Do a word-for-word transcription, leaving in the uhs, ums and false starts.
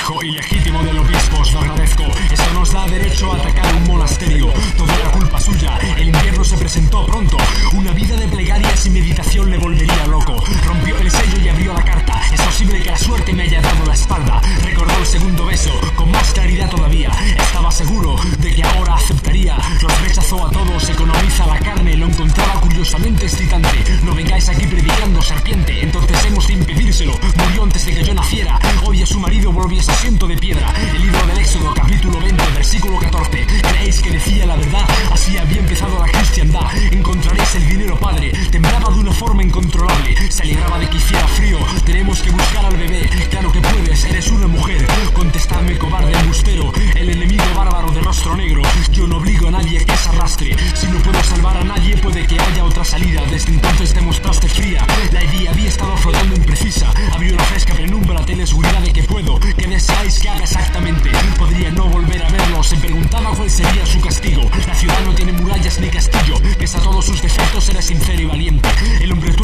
hijo ilegítimo del obispo, os lo agradezco. Esto nos da derecho a atacar un monasterio. Todo era culpa suya, el invierno se presentó pronto. Una vida de plegarias y meditación le volvería loco. Rompió el sello y abrió la carta. Es posible que la suerte me haya dado la espalda. Recordó el segundo beso, con más claridad todavía. Estaba seguro de que ahora aceptaría. Los rechazó a todos, economiza la carne. Lo encontraba curiosamente excitante. No vengáis aquí predicando, serpiente. Entonces hemos de impedírselo. Murió antes de que yo naciera. Hoy a su marido volviese asiento de piedra. El libro del Éxodo, capítulo veinte, versículo catorce. ¿Creéis que decía la verdad? Así había empezado la cristiandad. Encontraréis el dinero, padre. Temblaba de una forma incontrolable. Se alegraba de que hiciera frío. Tenemos que buscar al bebé. Claro que puedes, eres una mujer. Contestadme, cobarde embustero. El enemigo bárbaro de rostro negro. Yo no obligo a nadie que se arrastre. Si no puedo salvar a nadie, puede que haya otra salida. Desde entonces te mostraste fría. La idea había estado flotando imprecisa. Había una fresca penumbra. Tened seguridad de que puedo. ¿Qué deseáis que haga exactamente? Podría no volver a verlo. Se preguntaba cuál sería su castigo. La ciudad no tiene murallas ni castillo. Pese a todos sus defectos, era sincero y valiente. El hombre